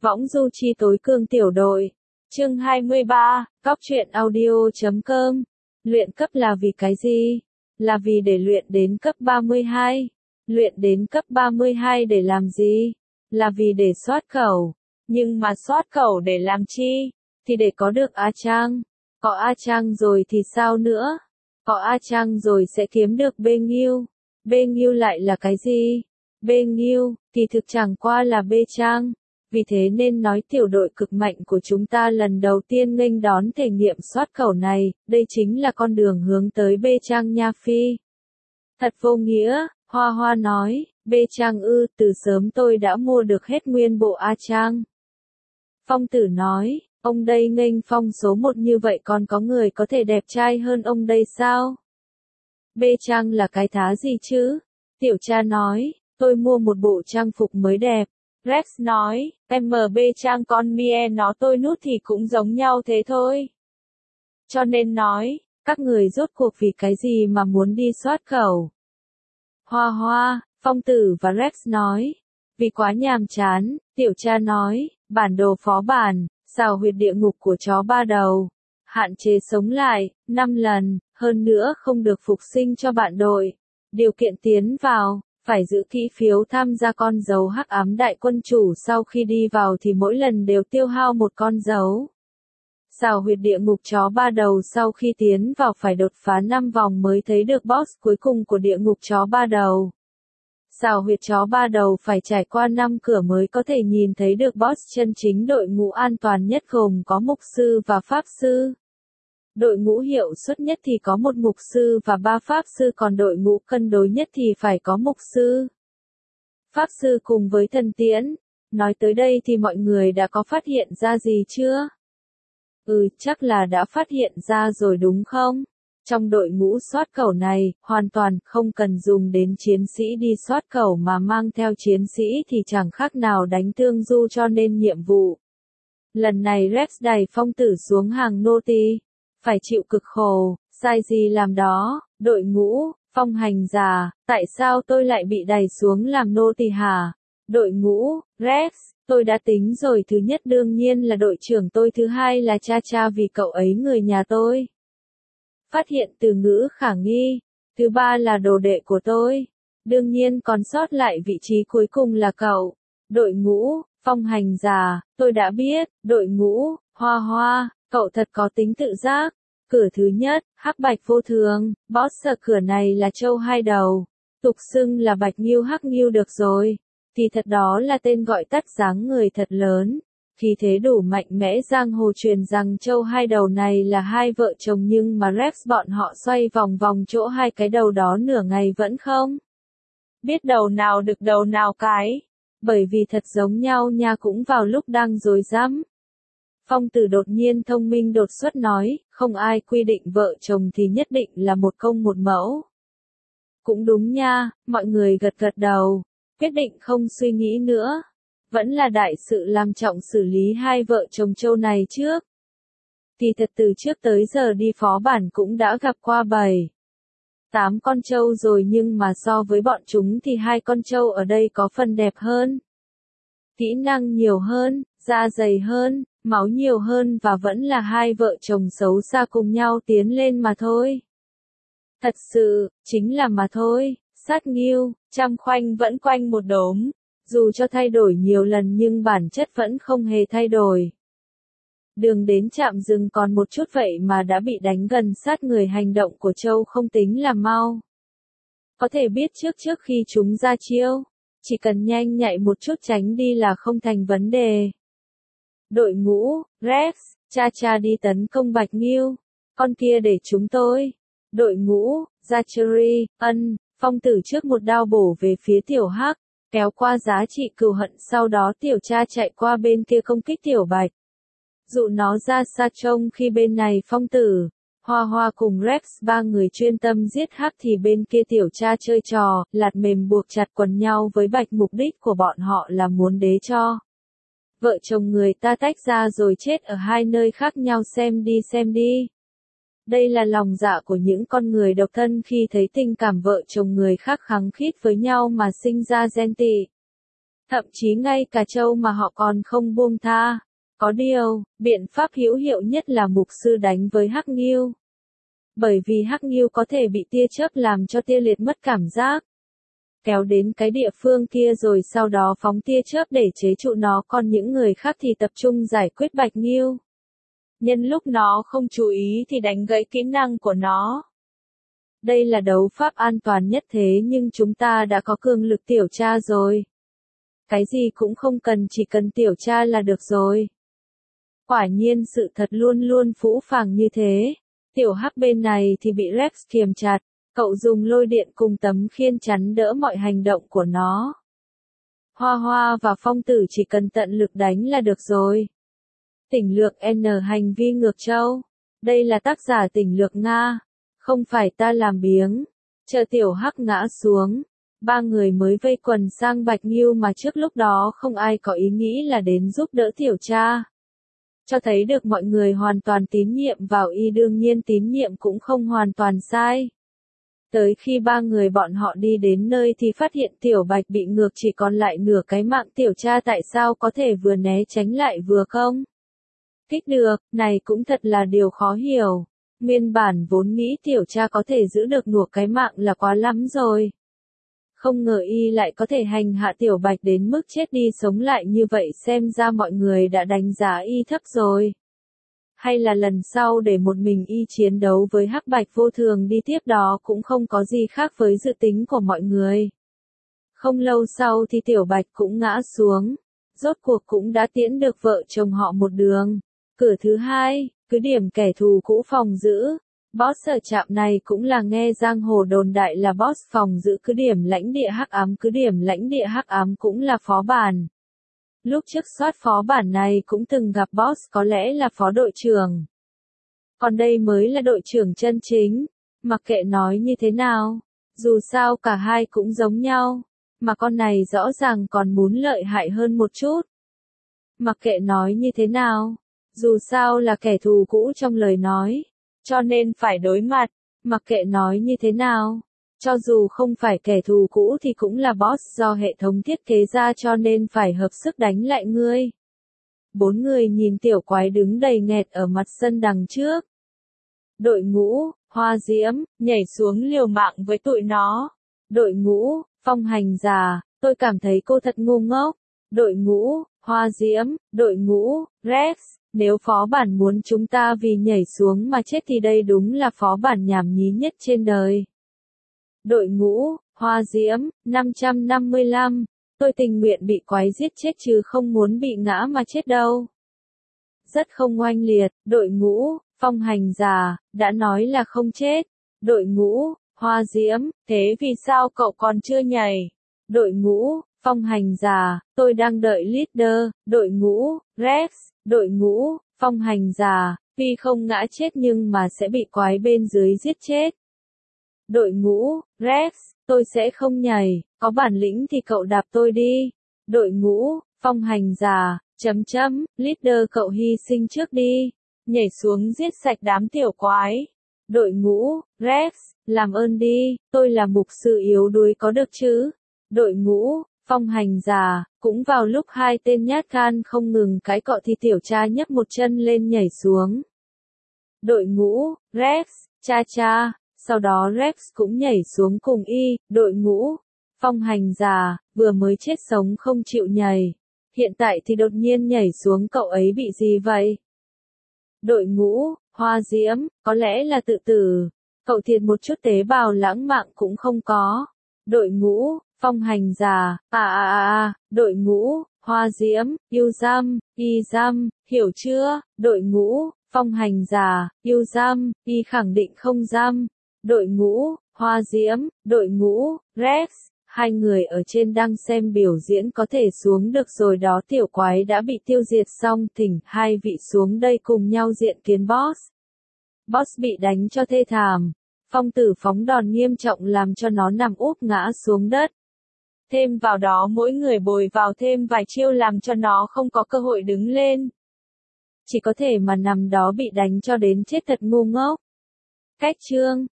Võng du chi tối cương tiểu đội. Chương 23, Cóc truyện audio.com. Luyện cấp là vì cái gì? Là vì để luyện đến cấp 32. Luyện đến cấp 32 để làm gì? Là vì để soát cẩu. Nhưng mà soát cẩu để làm chi? Thì để có được A Trang. Có A Trang rồi thì sao nữa? Có A Trang rồi sẽ kiếm được bê nghiêu. Bê nghiêu lại là cái gì? Bê nghiêu, thì thực chẳng qua là bê trang. Vì thế nên nói tiểu đội cực mạnh của chúng ta lần đầu tiên nghênh đón thể nghiệm soát cẩu này, đây chính là con đường hướng tới bê trang nha phi. Thật vô nghĩa, Hoa Hoa nói, bê trang ư, từ sớm tôi đã mua được hết nguyên bộ A Trang. Phong Tử nói, ông đây nghênh phong số 1 như vậy còn có người có thể đẹp trai hơn ông đây sao? Bê trang là cái thá gì chứ? Tiểu Cha nói, tôi mua một bộ trang phục mới đẹp. Rex nói, MB trang con mie nó tôi nút thì cũng giống nhau thế thôi. Cho nên nói, các người rốt cuộc vì cái gì mà muốn đi soát cẩu? Hoa Hoa, Phong Tử và Rex nói, vì quá nhàm chán. Tiểu Cha nói, bản đồ phó bản, xào huyệt địa ngục của chó ba đầu. Hạn chế sống lại, 5 lần, hơn nữa không được phục sinh cho bạn đội. Điều kiện tiến vào, phải giữ kỹ phiếu tham gia con dấu hắc ám đại quân chủ sau khi đi vào thì mỗi lần đều tiêu hao một con dấu. Xào huyệt địa ngục chó ba đầu sau khi tiến vào phải đột phá 5 vòng mới thấy được boss cuối cùng của địa ngục chó ba đầu. Xào huyệt chó ba đầu phải trải qua 5 cửa mới có thể nhìn thấy được boss chân chính. Đội ngũ an toàn nhất gồm có mục sư và pháp sư. Đội ngũ hiệu suất nhất thì có 1 mục sư và 3 pháp sư, còn đội ngũ cân đối nhất thì phải có mục sư, pháp sư cùng với thần tiễn. Nói tới đây thì mọi người đã có phát hiện ra gì chưa? Chắc là đã phát hiện ra rồi đúng không? Trong đội ngũ soát cẩu này, hoàn toàn không cần dùng đến chiến sĩ đi soát cẩu mà mang theo chiến sĩ thì chẳng khác nào đánh tương du cho nên nhiệm vụ. Lần này Rex đẩy Phong Tử xuống hàng nô tỳ. Phải chịu cực khổ, sai gì làm đó, đội ngũ, phong hành giả, tại sao tôi lại bị đẩy xuống làm nô tỳ hả? Đội ngũ, Rex, tôi đã tính rồi, thứ nhất đương nhiên là đội trưởng tôi, thứ hai là cha cha vì cậu ấy người nhà tôi. Phát hiện từ ngữ khả nghi, thứ ba là đồ đệ của tôi. Đương nhiên còn sót lại vị trí cuối cùng là cậu. Đội ngũ, phong hành giả, tôi đã biết, đội ngũ, Hoa Hoa. Cậu thật có tính tự giác. Cửa thứ nhất, hắc bạch vô thường, boss ở cửa này là trâu hai đầu. Tục xưng là bạch nghiêu hắc nghiêu được rồi. Thì thật đó là tên gọi tắt, dáng người thật lớn. Khí thế đủ mạnh mẽ, giang hồ truyền rằng trâu hai đầu này là hai vợ chồng, nhưng mà Rex bọn họ xoay vòng vòng chỗ hai cái đầu đó nửa ngày vẫn không biết đầu nào đực đầu nào cái. Bởi vì thật giống nhau nha, cũng vào lúc đang rối rắm. Phong Tử đột nhiên thông minh đột xuất nói, không ai quy định vợ chồng thì nhất định là một công một mẫu. Cũng đúng nha, mọi người gật gật đầu, quyết định không suy nghĩ nữa. Vẫn là đại sự làm trọng xử lý hai vợ chồng trâu này trước. Thì thật từ trước tới giờ đi phó bản cũng đã gặp qua 7-8 con trâu rồi, nhưng mà so với bọn chúng thì hai con trâu ở đây có phần đẹp hơn. Kỹ năng nhiều hơn, da dày hơn, máu nhiều hơn và vẫn là hai vợ chồng xấu xa cùng nhau tiến lên mà thôi. Thật sự, chính là mà thôi, sát nghiêu, trăm khoanh vẫn quanh một đốm. Dù cho thay đổi nhiều lần nhưng bản chất vẫn không hề thay đổi. Đường đến trạm dừng còn một chút vậy mà đã bị đánh gần sát người, hành động của Châu không tính là mau. Có thể biết trước khi chúng ra chiêu, chỉ cần nhanh nhạy một chút tránh đi là không thành vấn đề. Đội ngũ, Rex, cha cha đi tấn công Bạch Nghiêu, con kia để chúng tôi. Đội ngũ, Zachary, Phong Tử trước một đao bổ về phía tiểu hắc, kéo qua giá trị cừu hận, sau đó tiểu cha chạy qua bên kia công kích tiểu Bạch. Dụ nó ra xa trông khi bên này Phong Tử, Hoa Hoa cùng Rex ba người chuyên tâm giết hắc thì bên kia tiểu cha chơi trò, lạt mềm buộc chặt quần nhau với Bạch. Mục đích của bọn họ là muốn đế cho vợ chồng người ta tách ra rồi chết ở hai nơi khác nhau, xem đi. Đây là lòng dạ của những con người độc thân khi thấy tình cảm vợ chồng người khác khăng khít với nhau mà sinh ra ghen tị. Thậm chí ngay cả Châu mà họ còn không buông tha. Có điều, biện pháp hữu hiệu nhất là mục sư đánh với hắc nghêu. Bởi vì hắc nghêu có thể bị tia chớp làm cho tia liệt mất cảm giác. Kéo đến cái địa phương kia rồi sau đó phóng tia chớp để chế trụ nó, còn những người khác thì tập trung giải quyết bạch nghêu. Nhân lúc nó không chú ý thì đánh gãy kỹ năng của nó. Đây là đấu pháp an toàn nhất, thế nhưng chúng ta đã có cường lực tiểu tra rồi. Cái gì cũng không cần, chỉ cần tiểu tra là được rồi. Quả nhiên sự thật luôn luôn phũ phàng như thế. Tiểu hắc bên này thì bị Rex kiềm chặt, cậu dùng lôi điện cùng tấm khiên chắn đỡ mọi hành động của nó. Hoa Hoa và Phong Tử chỉ cần tận lực đánh là được rồi. Tỉnh lược N hành vi ngược Châu. Đây là tác giả tỉnh lược Nga. Không phải ta làm biếng. Chờ tiểu hắc ngã xuống. Ba người mới vây quần sang Bạch Nghêu mà trước lúc đó không ai có ý nghĩ là đến giúp đỡ tiểu tra. Cho thấy được mọi người hoàn toàn tín nhiệm vào y, đương nhiên tín nhiệm cũng không hoàn toàn sai. Tới khi ba người bọn họ đi đến nơi thì phát hiện tiểu Bạch bị ngược, chỉ còn lại nửa cái mạng. Tiểu tra tại sao có thể vừa né tránh lại vừa không kích được, này cũng thật là điều khó hiểu. Nguyên bản vốn nghĩ tiểu tra có thể giữ được nửa cái mạng là quá lắm rồi. Không ngờ y lại có thể hành hạ tiểu Bạch đến mức chết đi sống lại như vậy, xem ra mọi người đã đánh giá y thấp rồi. Hay là lần sau để một mình y chiến đấu với hắc bạch vô thường đi, tiếp đó cũng không có gì khác với dự tính của mọi người. Không lâu sau thì tiểu Bạch cũng ngã xuống. Rốt cuộc cũng đã tiễn được vợ chồng họ một đường. Cửa thứ hai, cứ điểm kẻ thù cũ phòng giữ. Boss ở trạm này cũng là nghe giang hồ đồn đại là boss phòng giữ cứ điểm lãnh địa hắc ám. Cứ điểm lãnh địa hắc ám cũng là phó bản. Lúc trước soát phó bản này cũng từng gặp boss, có lẽ là phó đội trưởng. Còn đây mới là đội trưởng chân chính. Mặc kệ nói như thế nào, dù sao cả hai cũng giống nhau. Mà con này rõ ràng còn muốn lợi hại hơn một chút. Mặc kệ nói như thế nào, dù sao là kẻ thù cũ trong lời nói, cho nên phải đối mặt. Mặc kệ nói như thế nào, cho dù không phải kẻ thù cũ thì cũng là boss do hệ thống thiết kế ra, cho nên phải hợp sức đánh lại ngươi. Bốn người nhìn tiểu quái đứng đầy nghẹt ở mặt sân đằng trước. Đội ngũ, Hoa Diễm, nhảy xuống liều mạng với tụi nó. Đội ngũ, Phong Hành Già, tôi cảm thấy cô thật ngu ngốc. Đội ngũ, Hoa Diễm, đội ngũ, Rex, nếu phó bản muốn chúng ta vì nhảy xuống mà chết thì đây đúng là phó bản nhảm nhí nhất trên đời. Đội ngũ, Hoa Diễm, 555, tôi tình nguyện bị quái giết chết chứ không muốn bị ngã mà chết đâu. Rất không oanh liệt. Đội ngũ, Phong Hành Già, đã nói là không chết. Đội ngũ, Hoa Diễm, thế vì sao cậu còn chưa nhảy? Đội ngũ, Phong Hành Già, tôi đang đợi leader. Đội ngũ, Rex, đội ngũ, Phong Hành Già, vì không ngã chết nhưng mà sẽ bị quái bên dưới giết chết. Đội ngũ, Rex, tôi sẽ không nhảy, có bản lĩnh thì cậu đạp tôi đi. Đội ngũ, Phong Hành Già, leader cậu hy sinh trước đi, nhảy xuống giết sạch đám tiểu quái. Đội ngũ, Rex, làm ơn đi, tôi là mục sư yếu đuối có được chứ? Đội ngũ, Phong Hành Già, cũng vào lúc hai tên nhát gan không ngừng cãi cọ thì tiểu tra nhấc một chân lên nhảy xuống. Đội ngũ, Rex, cha, sau đó Rex cũng nhảy xuống cùng y. Đội ngũ, Phong Hành Già, vừa mới chết sống không chịu nhảy. Hiện tại thì đột nhiên nhảy xuống, cậu ấy bị gì vậy? Đội ngũ, Hoa Diễm, có lẽ là tự tử. Cậu thiệt một chút tế bào lãng mạn cũng không có. Đội ngũ, Phong Hành Già, đội ngũ, Hoa Diễm, yêu giam, y giam, hiểu chưa? Đội ngũ, Phong Hành Già, yêu giam, y khẳng định không giam. Đội ngũ, Hoa Diễm, đội ngũ, Rex, hai người ở trên đang xem biểu diễn có thể xuống được rồi đó. Tiểu quái đã bị tiêu diệt xong, thỉnh hai vị xuống đây cùng nhau diện kiến boss. Boss bị đánh cho thê thảm. Phong Tử phóng đòn nghiêm trọng làm cho nó nằm úp ngã xuống đất. Thêm vào đó mỗi người bồi vào thêm vài chiêu làm cho nó không có cơ hội đứng lên. Chỉ có thể mà nằm đó bị đánh cho đến chết, thật ngu ngốc. Cách chương